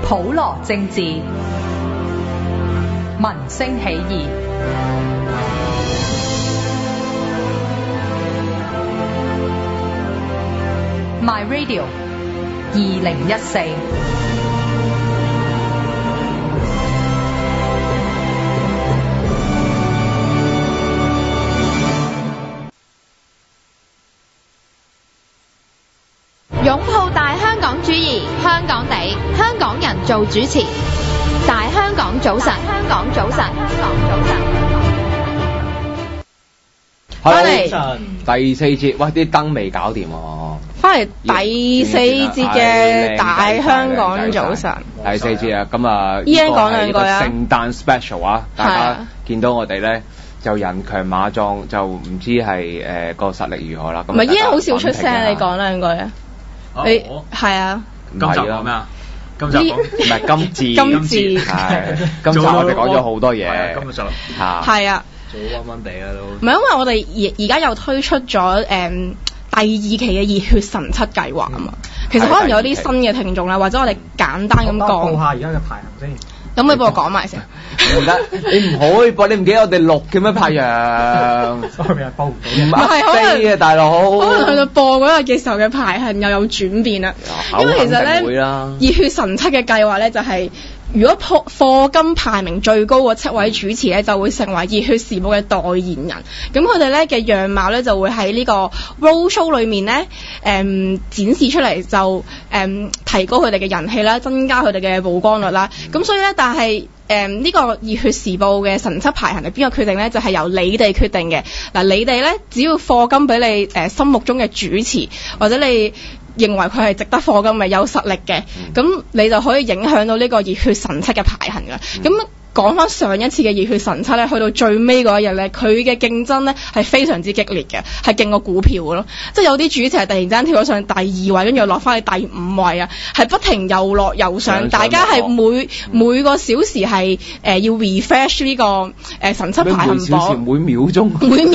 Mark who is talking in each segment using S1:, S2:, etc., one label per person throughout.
S1: 普羅政治，民聲起義。My Radio 2014。
S2: 擁抱大香港主義，香港地，香港人做主持。大香港早晨，香港早晨，香港早晨。
S3: 翻嚟第四節，喂，啲燈未搞掂喎。
S4: 翻嚟第四節嘅大香港早晨。
S3: 第四節啊，咁啊，
S4: 依家講兩句啊。
S3: 聖誕 special 啊，大家見到我哋咧就人強馬壯，就唔知係個實力如何啦。
S4: 唔係，依家好少出聲，你講兩句啊。你係啊？
S5: 今集講咩啊？今集講
S3: 唔係今次係今集我哋講咗好多嘢。
S5: 今集
S4: 係啊，
S5: 做到溫溫地啦都。
S4: 唔係因為我哋而家又推出咗第二期嘅熱血神七計劃啊嘛。其實可能有啲新嘅聽眾啦，或者我哋簡單咁講。
S5: 報下而家嘅排行先。
S4: 咁你幫我講埋先。
S3: 唔得，你唔可以播，你唔記得我哋錄嘅咩太陽？
S5: sorry啊，報唔到。
S4: 唔係可能
S3: 大佬。
S4: 可能去到播嗰日嘅時候嘅排行又有轉變啦。因為其實咧，熱血神七嘅計劃咧就係。如果課金排名最高嗰7位主持咧，就會成為熱血時報嘅代言人。咁佢哋咧嘅樣貌咧，就會喺呢個 road show 裏面咧，展示出嚟，就提高佢哋嘅人氣啦，增加佢哋嘅曝光率啦。咁所以咧，但係呢個熱血時報嘅神七排行係邊個決定咧？就係由你哋決定嘅。嗱，你哋咧只要課金俾你心目中嘅主持，或者你認為佢係值得課金嘅有實力嘅，咁你就可以影響到呢個熱血神七嘅排行㗎。咁講翻上一次嘅熱血神七咧，去到最尾嗰一日咧，佢嘅競爭咧係非常之激烈嘅，係勁過股票嘅咯。即係有啲主持係突然之間跳咗上第2位，跟住又落翻去第5位啊，係不停又落又上，大家係每個小時係要 refresh 呢個神七排行榜，
S3: 每秒鐘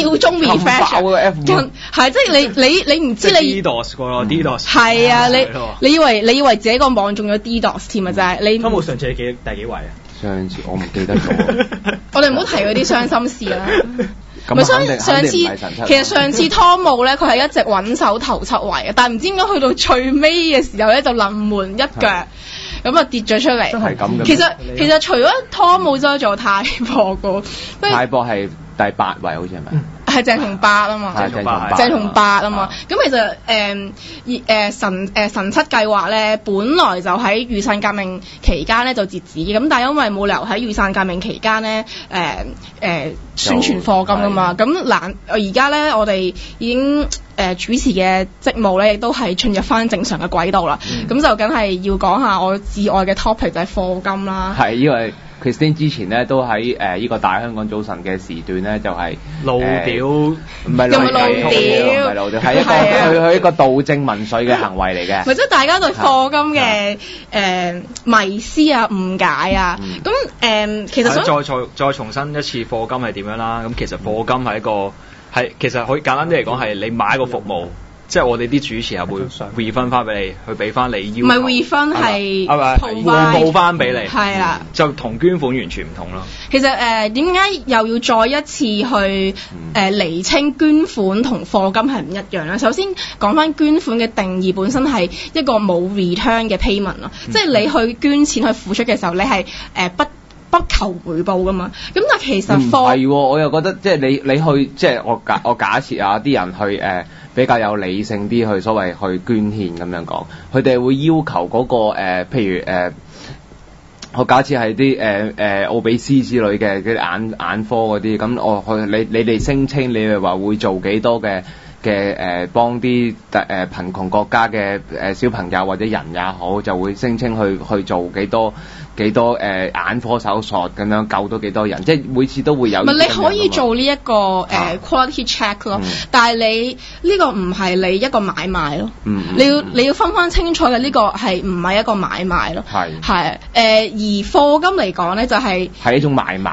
S4: refresh， 係即係你唔知你
S5: DDoS 過咯，DDoS
S4: 係啊，你以為自己個網中咗 DDoS 添啊，就係你。
S5: 湯姆上次係第幾位啊？
S3: 上次我唔記得咗。
S4: 我哋唔好提嗰啲傷心事啦。咪上次其實上次湯姆咧，佢係一直穩守頭7位嘅，但係唔知點解去到最尾嘅時候咧，就臨門一腳咁啊跌咗出嚟。
S3: 真係咁嘅。
S4: 其實除咗湯姆之外，仲有泰博個。泰
S3: 博係第8位，好似係咪？
S4: 係鄭同8啊嘛，鄭同8啊嘛。咁其實神七計劃咧，本來就喺雨傘革命期間咧就截止，咁但係因為冇理由喺雨傘革命期間咧宣傳課金㗎嘛，咁而家咧我哋已經主持嘅職務咧亦都係進入翻正常嘅軌道啦，咁就梗係要講下我至愛嘅 topic 就係課金啦。
S3: 係因為Christine 之前咧都喺呢個大香港早晨嘅時段咧就係
S5: 露表，
S3: 唔係露表，係佢一個道正民粹嘅行為嚟嘅。
S4: 或者大家對課金嘅迷思啊、誤解啊，咁其實
S5: 再重申一次課金係點樣啦？咁其實課金係一個其實可以簡單啲嚟講係你買一個服務。即係我哋啲主持係會 refund 翻俾你，去俾翻你要求。唔係 refund 係互報翻俾你。係啊，就同捐款完全唔同咯。其實點解又要再一次去釐清捐款同課金係唔一樣咧？首先講翻捐款嘅定義本身係一個冇 return 嘅 payment 咯，即係你去捐錢去付出嘅時候，你係不求回報噶嘛，咁但係其實
S3: 唔係喎，我又覺得即係你去即係我假設啊，啲人去比較有理性啲去所謂去捐獻咁樣講，佢哋會要求嗰個譬如我假設係啲奧比斯之類嘅嗰啲眼科嗰啲，咁你哋聲稱你哋話會做幾多嘅幫啲貧窮國家嘅小朋友或者人也好，就會聲稱去做幾多眼科手術咁樣救到幾多人，即係每次都會有。你
S4: 可以做呢一個quality check 咯，但係你呢個唔係你一個買賣咯，你要分翻清楚嘅呢個係唔係一個買賣咯，係而課金嚟講咧就係一種買賣。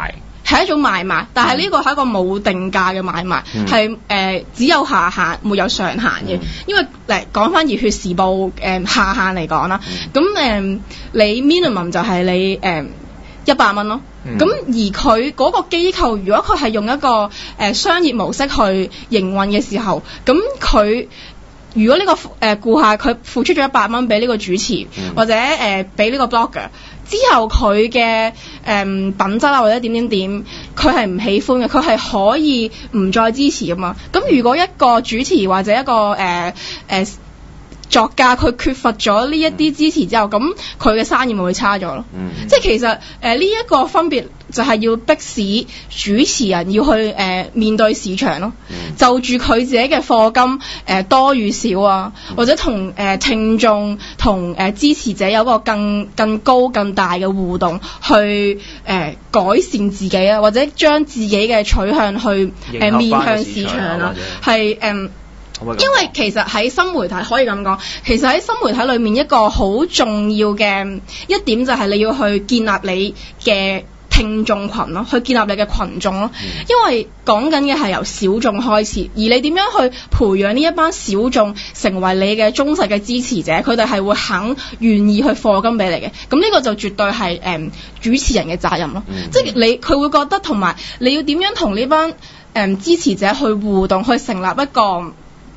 S4: 係一種買賣，但係呢個係一個冇定價嘅買賣，係只有下限沒有上限嘅。因為講翻熱血時報下限嚟講啦，咁你 minimum 就係你100蚊咯。咁而佢嗰個機構，如果佢係用一個商業模式去營運嘅時候，咁佢如果呢個顧客佢付出咗100蚊俾呢個主持，或者俾呢個 blogger， 之後佢嘅品質啊或者點，佢係唔喜歡嘅，佢係可以唔再支持㗎嘛。咁如果一個主持或者一個作家佢缺乏咗呢一啲支持之後，咁佢嘅生意咪會差咗咯。即係其實呢一個分別就係要迫使主持人要去面對市場咯，就住佢自己嘅課金多與少啊，或者同聽眾同支持者有個更高更大嘅互動，去改善自己啊，或者將自己嘅取向去面向市場啊，係因為其實喺新媒體可以咁講，其實喺新媒體裏面一個好重要嘅一點就係你要去建立你嘅聽眾群咯，去建立你嘅群眾咯。因為講緊嘅係由小眾開始，而你點樣去培養呢一班小眾成為你嘅忠實嘅支持者，佢哋係會願意去課金俾你嘅。咁呢個就絕對係主持人嘅責任咯。即係佢會覺得，同埋你要點樣同呢班支持者去互動，去成立一個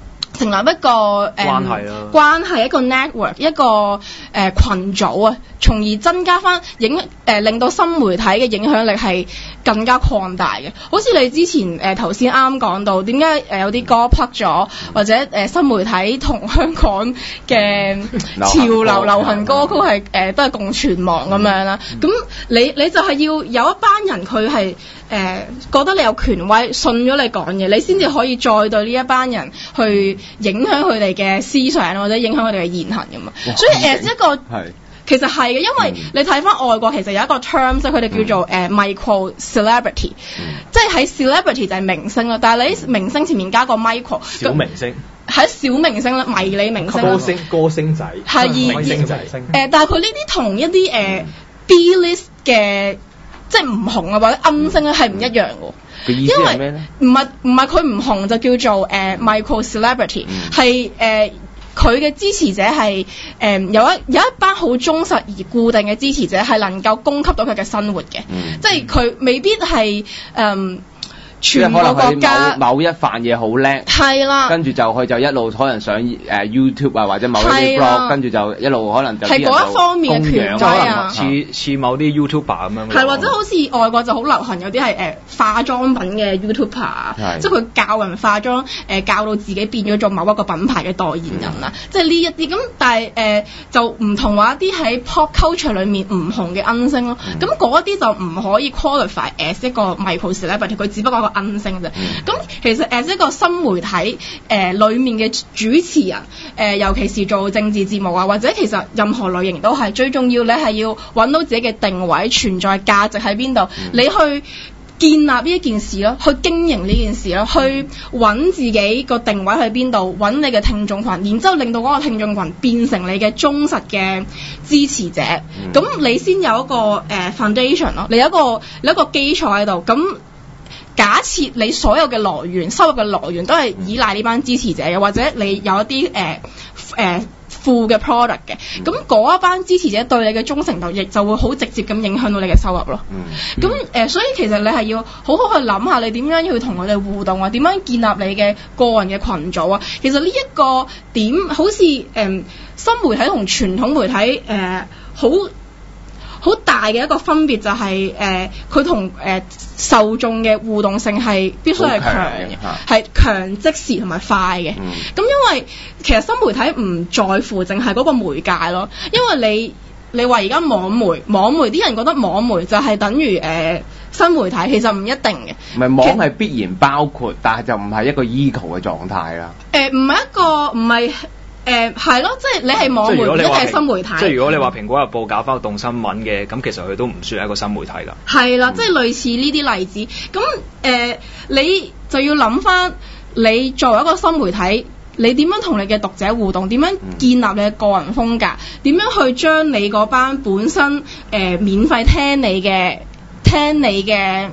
S4: 關係，一個 network， 一個群組啊，從而增加翻令到新媒體嘅影響力係更加擴大嘅。好似你之前頭先啱講到，點解有啲歌 plug 咗，或者新媒體同香港嘅潮流流行歌曲係都係共存亡咁樣啦。咁你就係要有一班人佢係覺得你有權威，信咗你講嘢，你先至可以再對呢一班人去影響佢哋嘅思想或者影響佢哋嘅言行㗎嘛。所以一個其實係嘅，因為你睇翻外國其實有一個 term 即係佢哋叫做micro celebrity，即係喺 celebrity 就係明星啦，但係你喺明星前面加個 micro 小明星，係小明星啦，迷你明星
S6: 歌星仔係明星仔
S4: 但係佢呢啲同一啲B list 嘅即係唔紅啊或者暗星咧係唔一樣嘅。
S3: 意思係咩咧？
S4: 唔係佢唔紅就叫做micro celebrity，係佢嘅支持者係有一班好忠實而固定嘅支持者，係能夠供給到佢嘅生活嘅，即係佢未必係全個國家
S3: 某一範嘢好叻，
S4: 係啦，
S3: 跟住就佢就一路可能上YouTube 啊或者某一啲 blog， 跟住就一路可能就
S4: 係嗰一方面嘅權威啊，
S5: 似某啲 YouTuber 咁樣。
S4: 係或者好似外國就好流行有啲係化妝品嘅 YouTuber， 即係佢教人化妝，教到自己變咗做某一個品牌嘅代言人啦，即係呢一啲咁。但係就唔同話一啲喺 pop culture 裏面唔紅嘅恩星咯，咁嗰一啲就唔可以 qualify as 一個 micro celebrity，佢只不過恩星啫。咁其實一個新媒體裏面嘅主持人尤其是做政治節目啊，或者其實任何類型都係最重要，你係要揾到自己嘅定位、存在價值喺邊度，你去建立呢一件事咯，去經營呢件事咯，去揾自己個定位喺邊度，揾你嘅聽眾群，然之後令到嗰個聽眾群變成你嘅忠實嘅支持者，咁你先有一個foundation 咯，你有一個基礎喺度。咁假設你所有嘅來源、收入嘅來源都係依賴呢班支持者嘅，或者你有一啲副嘅 product 嘅，咁嗰一班支持者對你嘅忠誠度亦就會好直接咁影響到你嘅收入咯。咁所以其實你係要好好去諗下你點樣要同佢哋互動啊，點樣建立你嘅個人嘅群組啊。其實呢一個點好似新媒體同傳統媒體好大嘅一個分別就係佢同受眾嘅互動性係必須係強嘅，係強即時同埋快嘅。咁因為其實新媒體唔在乎淨係嗰個媒介咯，因為你話而家網媒啲人覺得網媒就係等於新媒體，其實唔一定嘅。唔係
S3: 網係必然包括，但係就唔係一個 equal 嘅狀態啦。
S4: 唔係係咯，即係你係網媒，一係新媒體。
S5: 即係如果你話蘋果日報搞翻個動新聞嘅，咁其實佢都唔算係一個新媒體㗎。
S4: 係啦，即係類似呢啲例子。咁你就要諗翻，你作為一個新媒體，你點樣同你嘅讀者互動？點樣建立你嘅個人風格？點樣去將你嗰班本身免費聽你嘅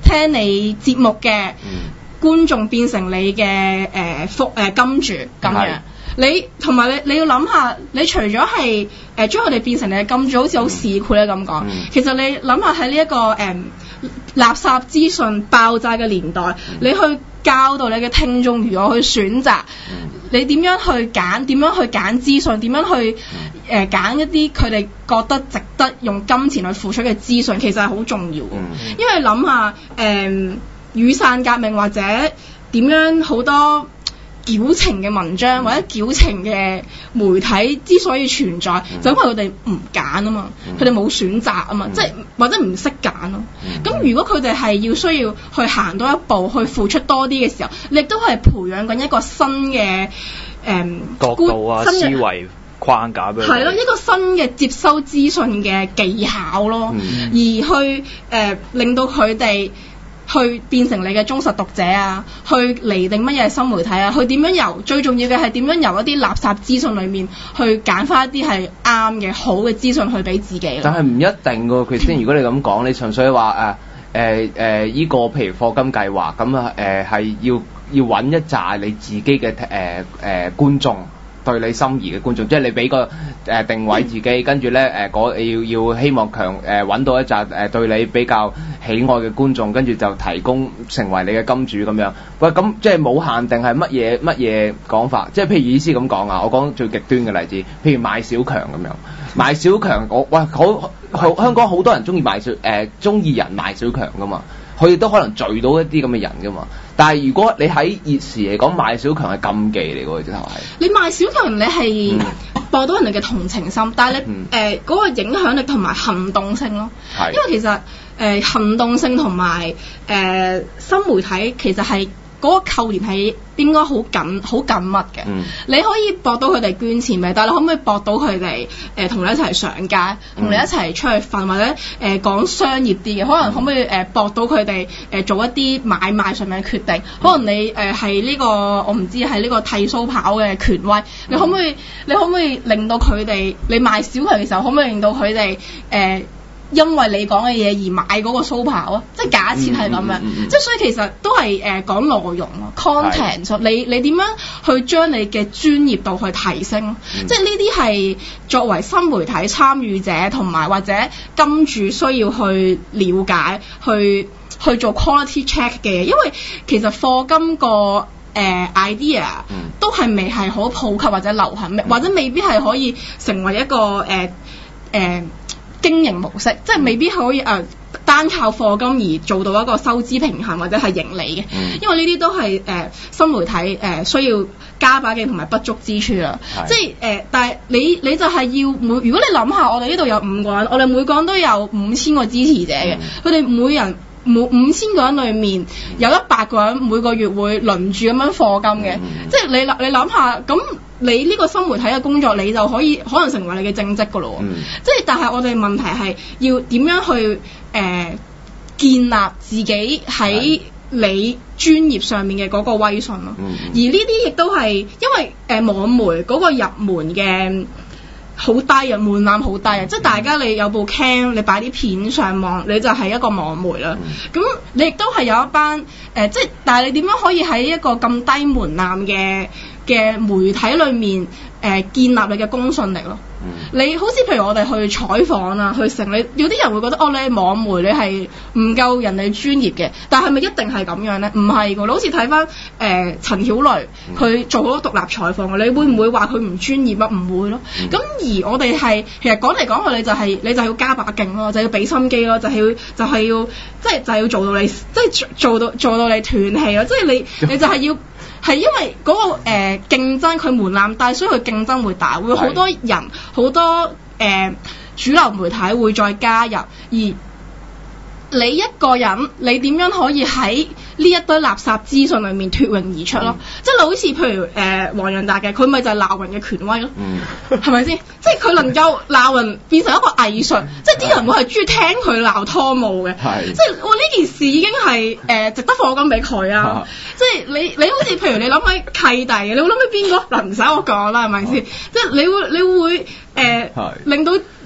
S4: 聽你節目嘅觀眾變成你嘅金主咁樣。你同埋你要諗下，你除咗係將佢哋變成你嘅金主，好似好市儈咧咁講。其實你諗下喺呢一個垃圾資訊爆炸嘅年代，你去教導你嘅聽眾如何去選擇，你點樣去揀資訊，點樣去揀一啲佢哋覺得值得用金錢去付出嘅資訊，其實係好重要嘅。因為諗下雨傘革命或者點樣好多矯情嘅文章或者矯情嘅媒體之所以存在，就因為佢哋唔揀啊嘛，佢哋冇選擇啊嘛，即係或者唔識揀咯。咁如果佢哋係需要去行多一步，去付出多啲嘅時候，你亦都係培養緊一個新嘅
S5: 角度啊、思維框架俾佢。係咯，
S4: 一個新嘅接收資訊嘅技巧咯，而去令到佢哋去變成你嘅忠實讀者啊，去釐定乜嘢係新媒體啊，去點樣最重要嘅係點樣由一啲垃圾資訊裡面去揀翻一啲係啱嘅好嘅資訊去俾自己。
S3: 但係唔一定㗎，佢先如果你咁講，你純粹話依個譬如課金計劃咁啊係要揾一紮你自己嘅觀眾。對你心儀嘅觀眾，即係你俾個定位自己，跟住咧要希望揾到一紮對你比較喜愛嘅觀眾，跟住就提供成為你嘅金主咁樣。喂，咁即係冇限定係乜嘢講法？即係譬如意思咁講啊，我講最極端嘅例子，譬如賣小強咁樣，賣小強香港好多人中意中意人賣小強噶嘛。佢哋都可能聚到一啲咁嘅人噶嘛，但係如果你喺熱時嚟講賣小強係禁忌嚟㗎，直頭係。
S4: 你賣小強你係博到人哋嘅同情心，但係你嗰個影響力同埋行動性咯。因為其實行動性同埋新媒體其實係嗰個扣連係應該好緊密嘅。你可以博到佢哋捐錢咪，但係你可唔可以博到佢哋同你一齊上街，同你一齊出去瞓，或者講商業啲嘅，可唔可以博到佢哋做一啲買賣上面嘅決定？可能你係呢個我唔知係呢個剃鬚刨嘅權威，你可唔可以令到佢哋你賣小強嘅時候，可唔可以令到佢哋因為你講嘅嘢而買嗰個鬚刨啊？即係假設係咁樣，即係所以其實都係講內容咯 ，content， 你點樣去將你嘅專業度去提升？即係呢啲係作為新媒體參與者同埋或者金主需要去了解、去做 quality check 嘅嘢，因為其實課金個idea 都係未係好普及或者流行，或者未必係可以成為一個經營模式，即係未必可以單靠課金而做到一個收支平衡或者係盈利嘅，因為呢啲都係新媒體需要加把勁同埋不足之處啦。即係但係你就係要如果你諗下，我哋呢度有5個人，我哋每個人都有5000個支持者嘅，佢哋每人5000個人裏面有100個人每個月會輪住咁樣課金嘅，即係你諗下咁。你呢個新媒體嘅工作，你就可能成為你嘅正職㗎咯。即係但係我哋問題係要點樣去建立自己喺你專業上面嘅嗰個威信咯。而呢啲亦都係因為網媒嗰個入門嘅好低啊，門檻好低啊，即係大家你有部 cam， 你擺啲片上網，你就係一個網媒啦。咁你亦都係有一班即係但係你點樣可以喺一個咁低門檻嘅媒體裏面建立你嘅公信力咯。你好似譬如我哋去採訪啊，去成你有啲人會覺得你係網媒，你係唔夠人哋專業嘅，但係咪一定係咁樣咧？唔係㗎，你好似睇翻陳曉蕾佢做好多獨立採訪嘅，你會唔會話佢唔專業啊？唔會咯。咁而我哋係其實講嚟講去，你就要加把勁咯，就要俾心機咯，就係要做到你即係做到你斷氣咯，即係你就係要。係因為嗰個競爭佢門檻大，所以佢競爭會大，會好多人好多主流媒體會再加入，而你一個人你點樣可以喺呢一堆垃圾資訊裏面脫穎而出咯？即係你好似譬如黃洋達嘅，佢咪就係鬧人嘅權威咯，係咪先？即係佢能夠鬧人變成一個藝術，即係啲人會係中意聽佢鬧拖務嘅，即係呢件事已經係值得課金俾佢啊！即係你好似譬如你諗起契弟嘅，你會諗起邊個？嗱，唔使我講啦，係咪先？即係你會令到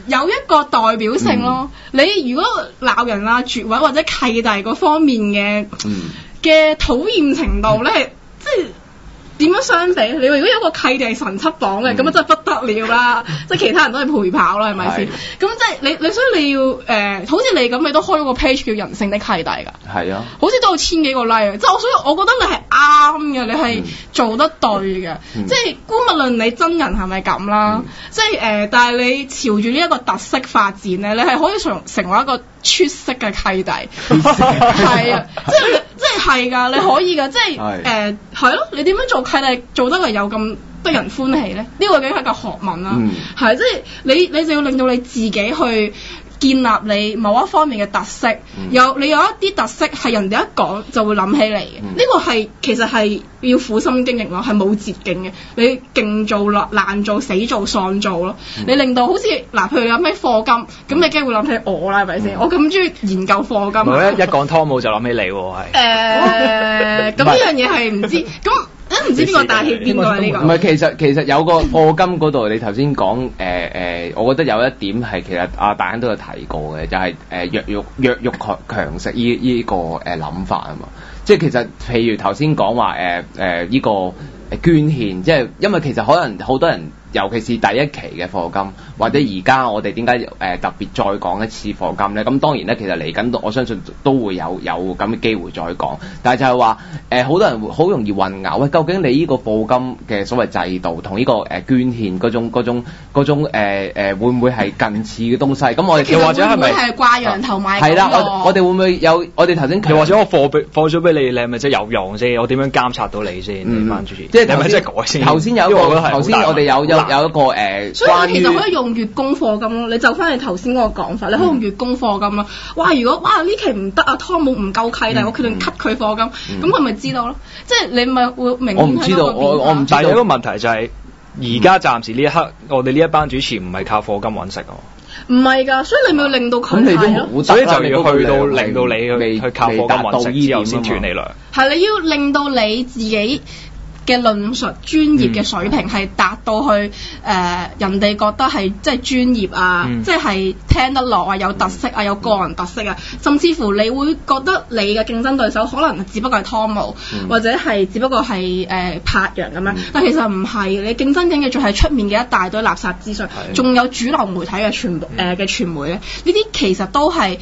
S4: 有一個代表性咯。你如果鬧人啊、絕位或者契弟嗰方面嘅討厭程度咧，即係點樣相比？你話如果有一個契弟係神七榜嘅，咁啊真係不得了啦！即係其他人都係陪跑啦，係咪先？咁即係你所以你要好似你咁，你都開咗個 page 叫人性的契弟㗎。係啊，好似都有1000幾個 like，即係所以我覺得你係啱嘅，你係做得對嘅。即係姑勿論你真人係咪咁啦？即係但係你朝住呢一個特色發展咧，你係可以成為一個出色嘅契弟。係啊，即係㗎，你可以㗎，即係係咯，你點樣做契弟做得嚟有咁得人歡喜咧？呢個已經係個學問啦，係即係你就要令到你自己去建立你某一方面嘅特色，你有一啲特色係人哋一講就會諗起嚟嘅。呢個係其實係要苦心經營咯，係冇捷徑嘅。你勁做難做死做喪做咯，你令到好似嗱，譬如有咩課金，咁你梗係會諗起我啦，係咪先？我咁中意研究課金，
S5: 一講湯姆就諗起你喎，係。
S4: 咁呢樣嘢係唔知咁。唔知邊個帶起邊個啊？呢個
S3: 唔係，其實有個課金嗰度，你頭先講我覺得有一點係其實阿大亨都有提過嘅，就係弱肉強食呢個諗法啊嘛。即係其實譬如頭先講話呢個捐獻，即係因為其實可能好多人，尤其是第一期嘅課金，或者而家我哋點解特別再講一次課金咧？咁當然咧，其實嚟緊我相信都會有咁嘅機會再講。但係就係話好多人好容易混淆，喂，究竟你呢個課金嘅所謂制度同呢個捐獻嗰種會唔會係近似嘅東西？咁我哋
S4: 其實或者係咪係掛羊頭賣狗肉？係啦，
S3: 我哋會唔會有我哋頭先
S5: 或者我課咗俾你，你係咪真係有用先？我點樣監察到你先？你班主持，
S3: 即係係咪真係改先？頭先有一個頭先我哋有一個
S4: 所以你其實可以用月供課金咯，你就翻你頭先嗰個講法，你可以用月供課金咯。哇！如果呢期唔得啊，湯姆唔夠契弟，我決定 cut 佢課金，咁佢咪知道咯？即係你咪會明顯
S3: 我唔知道，我唔知道。
S5: 但係有一個問題就係，而家暫時呢一刻，我哋呢一班主持唔係靠課金揾食啊。
S4: 唔係㗎，所以你咪要令到佢係咯，
S5: 所以就要去到令到你去靠課金揾食之後先斷你糧。
S4: 係你要令到你自己嘅論述專業嘅水平係達到去人哋覺得係即係專業啊，即係聽得落啊，有特色啊，有個人特色啊，甚至乎你會覺得你嘅競爭對手可能只不過係湯姆，或者係只不過係柏楊咁樣，但其實唔係，你競爭緊嘅仲係出面嘅一大堆垃圾資訊，仲有主流媒體嘅傳媒咧，呢啲其實都係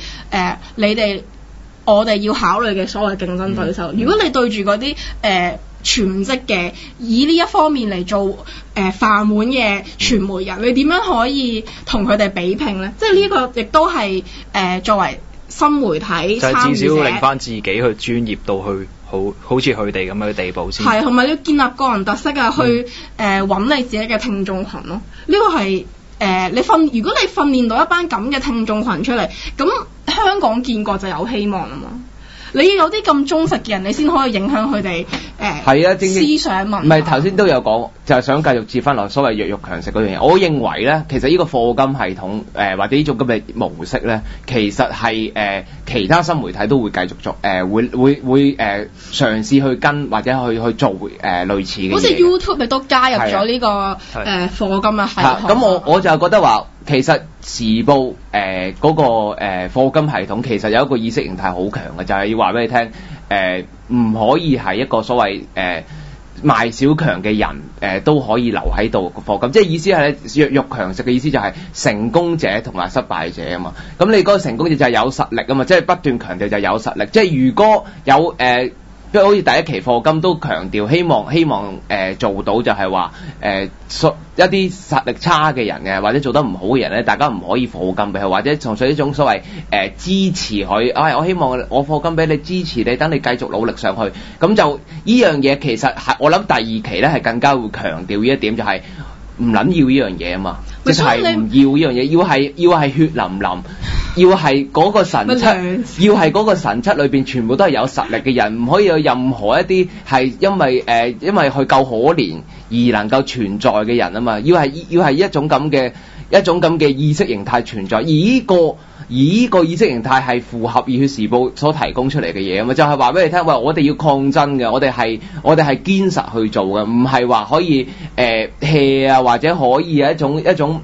S4: 我哋要考慮嘅所謂競爭對手。如果你對住嗰啲全職嘅以呢一方面嚟做飯碗嘅傳媒人，你點樣可以同佢哋比拼咧？即係呢個亦都係作為新媒體參與者，就係至少令翻自己去專業到去好似佢哋咁嘅地步先。係，同埋你要建立個人特色啊，去揾你自己嘅聽眾群咯。呢個係如果你訓練到一班咁嘅聽眾群出嚟，咁香港建國就有希望啦嘛。你要有啲咁忠實嘅人，你先可以影響佢哋思想文化。
S3: 唔係頭先都有講，就係想繼續接翻落所謂弱肉強食嗰樣嘢。我認為咧，其實呢個課金系統或者呢種咁嘅模式咧，其實係其他新媒體都會繼續做會嘗試去跟或者去做類似嘅嘢。
S4: 好似 YouTube 亦都加入咗呢個課金嘅系統。
S3: 咁我就覺得話，其實時報嗰個課金系統其實有一個意識形態好強嘅，就係要話俾你聽，唔可以係一個所謂賣小強嘅人都可以留喺度課金，即係意思係咧，弱肉強食嘅意思就係成功者同埋失敗者啊嘛。咁你嗰個成功者就係有實力啊嘛，即係不斷強調就係有實力。即係如果有即係好似第一期課金都強調希望做到就係話一啲實力差嘅人嘅或者做得唔好嘅人咧，大家唔可以課金俾佢，或者從屬一種所謂支持佢。我希望我課金俾你，支持你，等你繼續努力上去。咁就呢樣嘢其實係我諗第二期咧係更加會強調呢一點，就係唔撚要呢樣嘢啊嘛，即係唔要呢樣嘢，要係血淋淋，要係嗰個神七，要係嗰個神七裏邊全部都係有實力嘅人，唔可以有任何一啲係因為佢夠可憐而能夠存在嘅人啊嘛，要係一種咁嘅意識形態存在，而呢個意識形態係符合《熱血時報》所提供出嚟嘅嘢啊嘛，就係話俾你聽，喂，我哋要抗爭嘅，我哋係堅實去做嘅，唔係話可以hea 啊，或者可以一種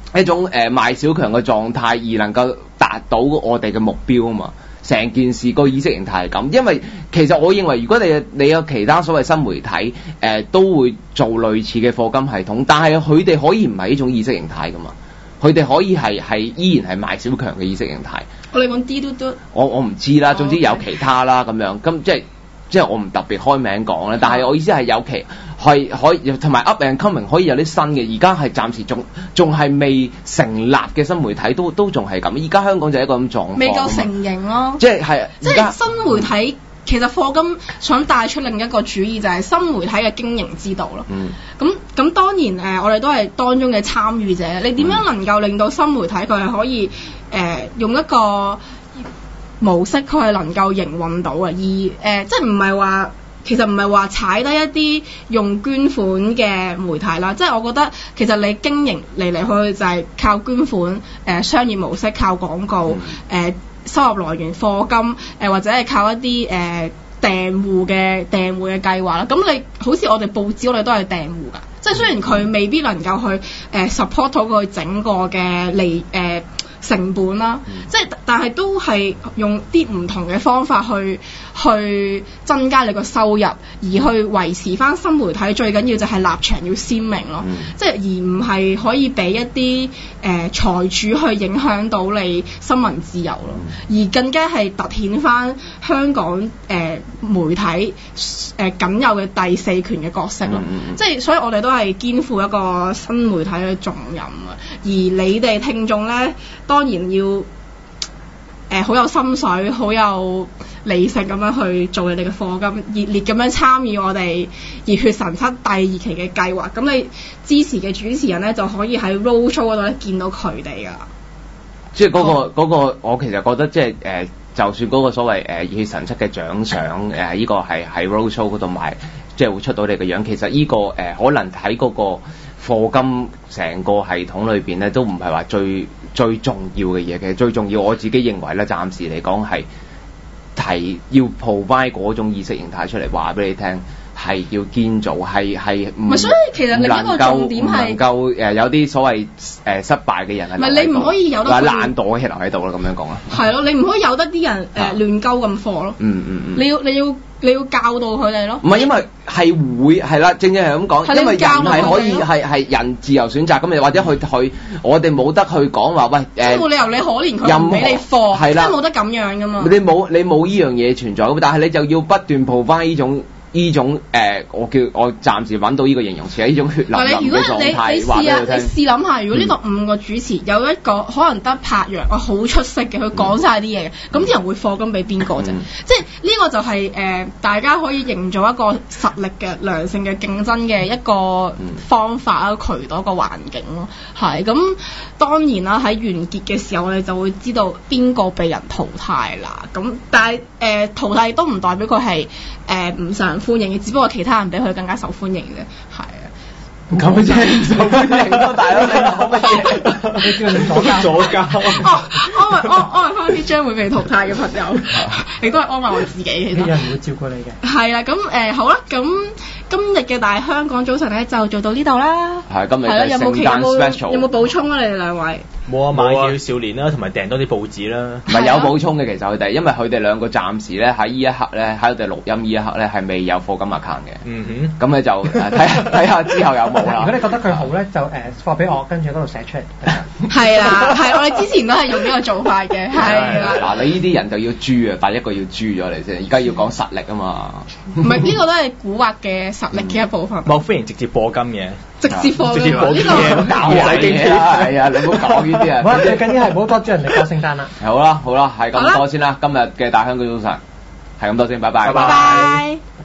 S3: 一種賣小強嘅狀態，而能夠達到我哋嘅目標啊嘛。成件事個意識形態係咁，因為其實我認為，如果你有其他所謂新媒體都會做類似嘅課金系統，但係佢哋可以唔係呢種意識形態噶嘛，佢哋可以係依然係賣小強嘅意識形態。
S4: 我哋講啲都，
S3: 我唔知啦，總之有其他啦咁樣，咁即係我唔特別開名講啦，但係我意思係有其係可以同埋 up and coming 可以有啲新嘅，而家係暫時仲係未成立嘅新媒體都仲係咁，而家香港就係一個咁狀況，
S4: 未夠成型咯。
S3: 即係
S4: 新媒體其實課金想帶出另一個主意就係新媒體嘅經營之道咯。咁當然我哋都係當中嘅參與者。你點樣能夠令到新媒體佢係可以用一個模式佢係能夠營運到嘅，而即係唔係話其實唔係話踩低一啲用捐款嘅媒體啦，即係我覺得其實你經營嚟嚟去去就係靠捐款、商業模式、靠廣告、收入來源課金、或者係靠一啲訂戶嘅計劃啦。咁你好似我哋報紙我哋都係訂戶㗎，即係雖然佢未必能夠去support 到佢整個嘅成本啦，即係但係都係用啲唔同嘅方法去增加你個收入，而去維持翻新媒體最緊要就係立場要鮮明咯，即係而唔係可以俾一啲財主去影響到你新聞自由咯，而更加係凸顯翻香港媒體僅有嘅第四權嘅角色咯，即係所以我哋都係肩負一個新媒體嘅重任啊，而你哋聽眾咧當然要好有心水，好有理性咁樣去做你哋嘅課金，熱烈咁樣參與我哋熱血神七第二期嘅計劃。咁你支持嘅主持人咧就可以喺 roadshow 嗰度咧見到佢哋噶。
S3: 即係嗰個，我其實覺得即係就算嗰個所謂熱血神七嘅獎賞呢個係喺 roadshow 嗰度賣，即係會出到你嘅樣。其實呢個可能喺嗰個課金成個系統裏邊咧，都唔係話最重要嘅嘢。其實最重要我自己認為咧，暫時嚟講係要 provide 嗰種意識形態出嚟，話俾你聽係要堅做，係唔
S4: 所以其實另一個重點係
S3: 唔能夠有啲所謂失敗嘅人係
S4: 唔係你唔可以有得
S3: 懶惰嘅人留喺度啦，咁樣講啊。
S4: 係咯，你唔可以有得啲人亂鳩咁課咯。你要教導佢哋咯。
S3: 唔係因為係會係啦，正係咁講，因為人係可以係人自由選擇咁，你或者去我哋冇得去講話喂
S4: 即係冇理由你可憐佢唔俾你課，係啦，即係冇得咁樣噶嘛。
S3: 你冇呢樣嘢存在，但係你就要不斷鋪翻呢種我暫時揾到呢個形容詞係呢種血淋淋嘅狀態。
S4: 你試諗下，如果呢個5個主持有一個可能得柏楊好出色嘅，佢講晒啲嘢嘅，咁啲人會課金俾邊個啫？即係呢個就係大家可以營造一個實力嘅良性嘅競爭嘅一個方法、一個渠道、一個環境咯。係咁，當然啦，喺完結嘅時候，我哋就會知道邊個被人淘汰啦。咁但係淘汰都唔代表佢係唔受人歡迎嘅，只不過其他人比佢更加受歡迎啫，係啊。
S3: 咁即係受歡迎咯，大佬你講乜嘢？
S6: 你叫你左膠。
S4: 安慰翻啲將會被淘汰嘅朋友，亦都係安慰我自己。其實
S6: 有人會照顧你嘅。
S4: 係啦，咁好啦，咁今日嘅大香港早晨咧就做到呢度啦。
S3: 係今日嘅聖誕 special。
S4: 有冇補充啊？你哋兩位？
S6: 冇啊，買叫少年啦，同埋訂多啲報紙啦。
S3: 唔係有補充嘅，其實佢哋，因為佢哋兩個暫時咧喺呢一刻咧喺我哋錄音呢一刻咧係未有課金 account 嘅。咁你就睇下之後有冇啦。
S7: 如果你覺得佢好咧，就放俾我，跟住嗰度寫出嚟。
S4: 係啦，係我哋之前都係用呢個做法嘅，係啦。
S3: 嗱，你呢啲人就要豬啊，第一個要豬咗你先，而家要講實力啊嘛。
S4: 唔係呢個都係蠱惑嘅實力嘅一部分。
S6: 冇歡迎直接課金嘅。
S4: 直接課金
S6: 呢個
S3: 搞壞嘅，係啊，你唔好講呢啲啊。
S7: 好，最緊要係唔好多祝人哋過聖誕啦。
S3: 好啦，係咁多先啦。今日嘅大香港早晨係咁多先，拜拜。
S4: 拜拜。